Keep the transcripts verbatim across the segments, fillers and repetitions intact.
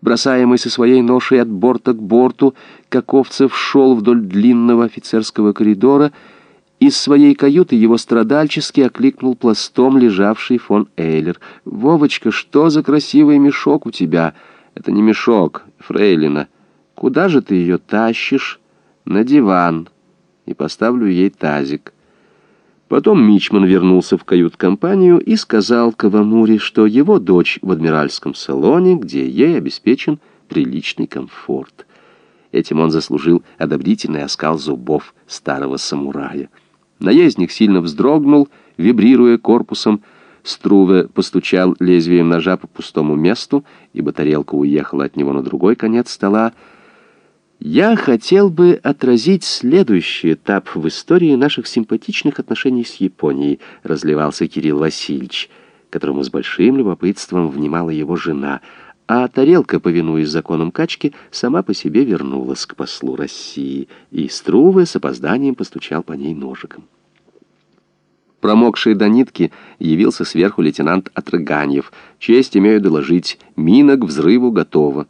Бросаемый со своей ношей от борта к борту, Каковцев шел вдоль длинного офицерского коридора. Из своей каюты его страдальчески окликнул пластом лежавший фон Эйлер. «Вовочка, что за красивый мешок у тебя?» «Это не мешок, фрейлина. Куда же ты ее тащишь?» «На диван. И поставлю ей тазик». Потом мичман вернулся в кают-компанию и сказал Кавамуре, что его дочь в адмиральском салоне, где ей обеспечен приличный комфорт. Этим он заслужил одобрительный оскал зубов старого самурая. Наездник сильно вздрогнул, вибрируя корпусом. Струве постучал лезвием ножа по пустому месту, ибо тарелка уехала от него на другой конец стола. «Я хотел бы отразить следующий этап в истории наших симпатичных отношений с Японией», — разливался Кирилл Васильевич, которому с большим любопытством внимала его жена, а тарелка, повинуясь законам качки, сама по себе вернулась к послу России, и Струве с опозданием постучал по ней ножиком. Промокший до нитки явился сверху лейтенант Отрыганьев. «Честь имею доложить, мина к взрыву готова».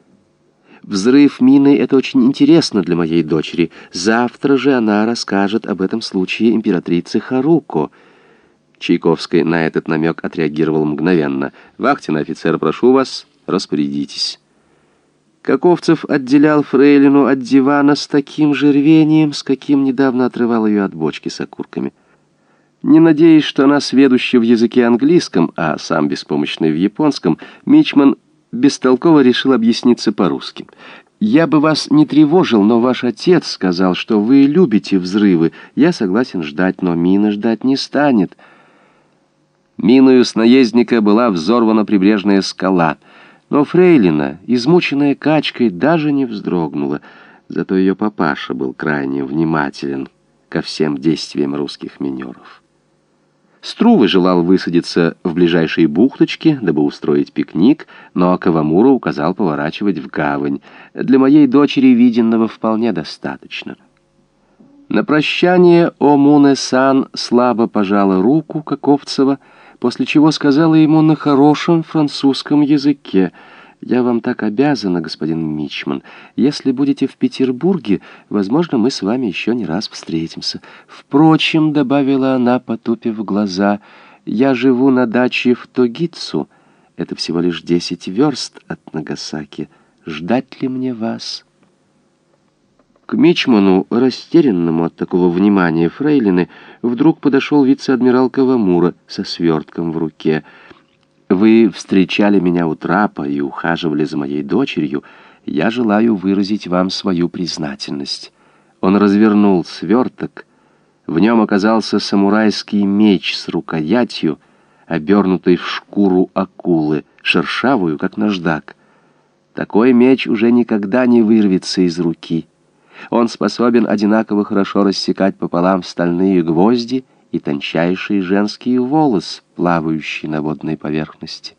«Взрыв мины — это очень интересно для моей дочери. Завтра же она расскажет об этом случае императрице Харуко». Чайковский на этот намек отреагировал мгновенно. «Вахтенный офицер, прошу вас, распорядитесь». Каковцев отделял фрейлину от дивана с таким же рвением, с каким недавно отрывал ее от бочки с окурками. Не надеясь, что она сведуща в языке английском, а сам беспомощный в японском, мичман бестолково решил объясниться по-русски. «Я бы вас не тревожил, но ваш отец сказал, что вы любите взрывы. Я согласен ждать, но мина ждать не станет». Миною с наездника была взорвана прибрежная скала, но фрейлина, измученная качкой, даже не вздрогнула. Зато ее папаша был крайне внимателен ко всем действиям русских минеров. Струве желал высадиться в ближайшей бухточке, дабы устроить пикник, но Кавамура указал поворачивать в гавань. Для моей дочери виденного вполне достаточно. На прощание Омуне-сан слабо пожала руку Каковцева, после чего сказала ему на хорошем французском языке: «Я вам так обязана, господин мичман. Если будете в Петербурге, возможно, мы с вами еще не раз встретимся. Впрочем, — добавила она, потупив глаза, — я живу на даче в Тогицу. Это всего лишь десять верст от Нагасаки. Ждать ли мне вас?» К мичману, растерянному от такого внимания фрейлины, вдруг подошел вице-адмирал Кавамура со свертком в руке. «Вы встречали меня у трапа и ухаживали за моей дочерью. Я желаю выразить вам свою признательность». Он развернул сверток. В нем оказался самурайский меч с рукоятью, обернутой в шкуру акулы, шершавую, как наждак. Такой меч уже никогда не вырвется из руки. Он способен одинаково хорошо рассекать пополам стальные гвозди и тончайший женский волос, плавающий на водной поверхности.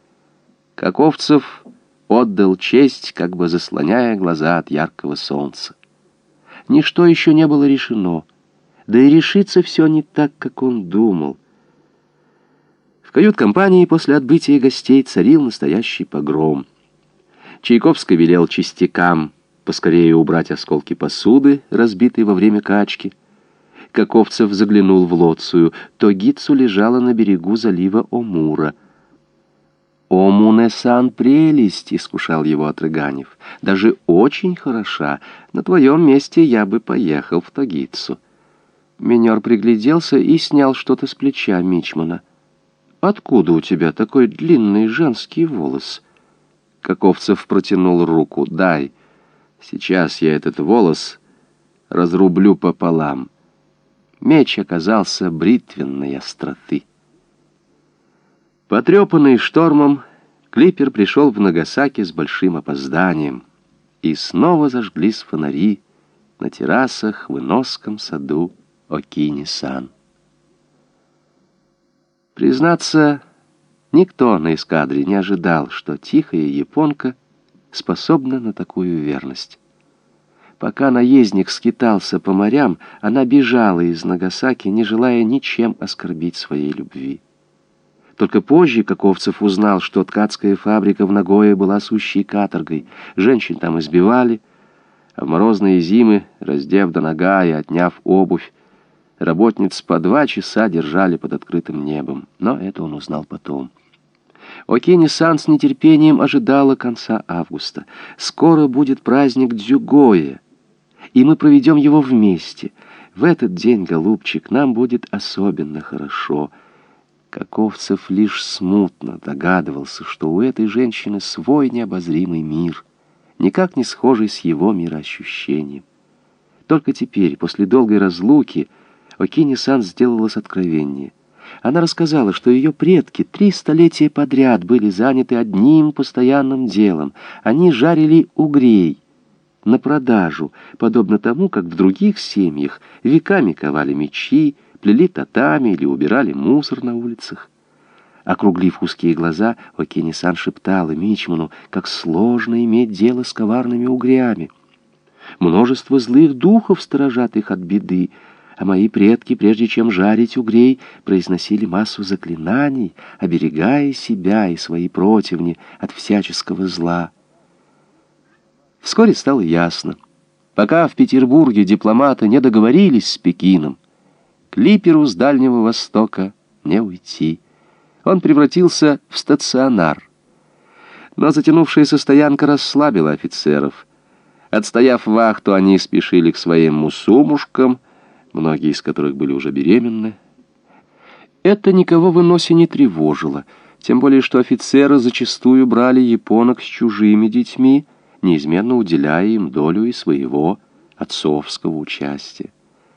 Каковцев отдал честь, как бы заслоняя глаза от яркого солнца. Ничто еще не было решено, да и решится все не так, как он думал. В кают-компании после отбытия гостей царил настоящий погром. Чайковский велел частякам поскорее убрать осколки посуды, разбитые во время качки. Каковцев заглянул в Лоцию. Тогицу лежала на берегу залива Омура. «Омуне-сан прелесть!» — искушал его Отрыганев. «Даже очень хороша. На твоем месте я бы поехал в Тогицу». Минер пригляделся и снял что-то с плеча мичмана. «Откуда у тебя такой длинный женский волос?» Каковцев протянул руку. «Дай. Сейчас я этот волос разрублю пополам». Меч оказался бритвенной остроты. Потрепанный штормом, клипер пришел в Нагасаки с большим опозданием, и снова зажглись фонари на террасах в Иносском саду Окини-сан. Признаться, никто на эскадре не ожидал, что тихая японка способна на такую верность. Пока наездник скитался по морям, она бежала из Нагасаки, не желая ничем оскорбить своей любви. Только позже Каковцев узнал, что ткацкая фабрика в Нагое была сущей каторгой. Женщин там избивали, а в морозные зимы, раздев до нога и отняв обувь, работниц по два часа держали под открытым небом. Но это он узнал потом. Окини-сан с нетерпением ожидала конца августа. Скоро будет праздник Дзюгоя, и мы проведем его вместе. В этот день, голубчик, нам будет особенно хорошо. Каковцев лишь смутно догадывался, что у этой женщины свой необозримый мир, никак не схожий с его мироощущением. Только теперь, после долгой разлуки, Окини-сан сделалась откровеннее. Она рассказала, что ее предки три столетия подряд были заняты одним постоянным делом. Они жарили угрей на продажу, подобно тому, как в других семьях веками ковали мечи, плели татами или убирали мусор на улицах. Округлив узкие глаза, Окини-сан шептала Мичману, как сложно иметь дело с коварными угрями. Множество злых духов сторожат их от беды, а мои предки, прежде чем жарить угрей, произносили массу заклинаний, оберегая себя и свои противни от всяческого зла. Вскоре стало ясно. Пока в Петербурге дипломаты не договорились с Пекином, клиперу с Дальнего Востока не уйти. Он превратился в стационар. Но затянувшаяся стоянка расслабила офицеров. Отстояв вахту, они спешили к своим мусумушкам, многие из которых были уже беременны. Это никого в Иносе не тревожило, тем более что офицеры зачастую брали японок с чужими детьми, неизменно уделяя им долю и своего отцовского участия.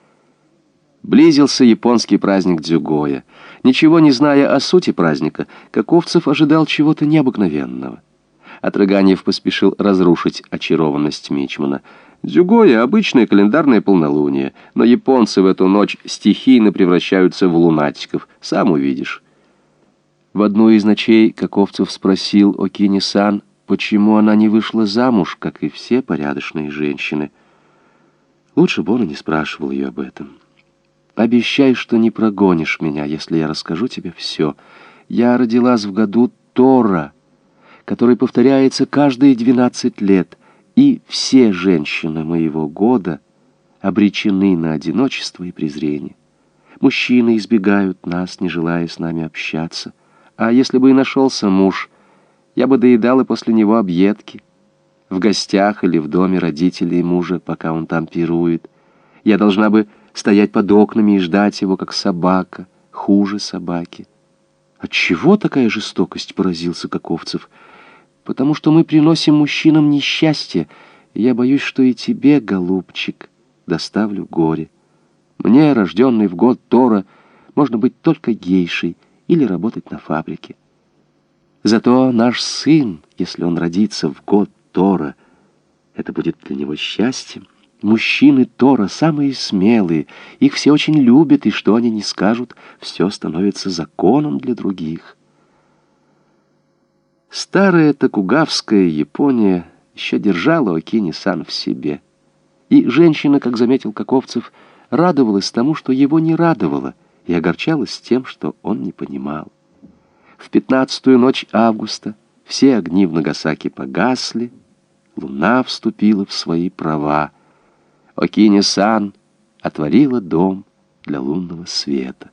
Близился японский праздник Дзюгоя. Ничего не зная о сути праздника, Каковцев ожидал чего-то необыкновенного. Отрыганьев поспешил разрушить очарованность Мичмана. Дзюгоя — обычное календарное полнолуние, но японцы в эту ночь стихийно превращаются в лунатиков. Сам увидишь. В одну из ночей Каковцев спросил Окини-сан, почему она не вышла замуж, как и все порядочные женщины. Лучше бы он и не спрашивал ее об этом. «Обещай, что не прогонишь меня, если я расскажу тебе все. Я родилась в году Тора, который повторяется каждые двенадцать лет, и все женщины моего года обречены на одиночество и презрение. Мужчины избегают нас, не желая с нами общаться. А если бы и нашелся муж, я бы доедала после него объедки. В гостях или в доме родителей мужа, пока он там пирует. Я должна бы стоять под окнами и ждать его, как собака, хуже собаки». «Отчего такая жестокость?» — поразился Каковцев. «Потому что мы приносим мужчинам несчастье, и я боюсь, что и тебе, голубчик, доставлю горе. Мне, рожденный в год Тора, можно быть только гейшей или работать на фабрике. Зато наш сын, если он родится в год Тора, это будет для него счастьем. Мужчины Тора самые смелые, их все очень любят, и что они не скажут, все становится законом для других». Старая токугавская Япония еще держала Окини-сан в себе. И женщина, как заметил Каковцев, радовалась тому, что его не радовало, и огорчалась тем, что он не понимал. В пятнадцатую ночь августа все огни в Нагасаки погасли, луна вступила в свои права. Окини-сан отворила дом для лунного света.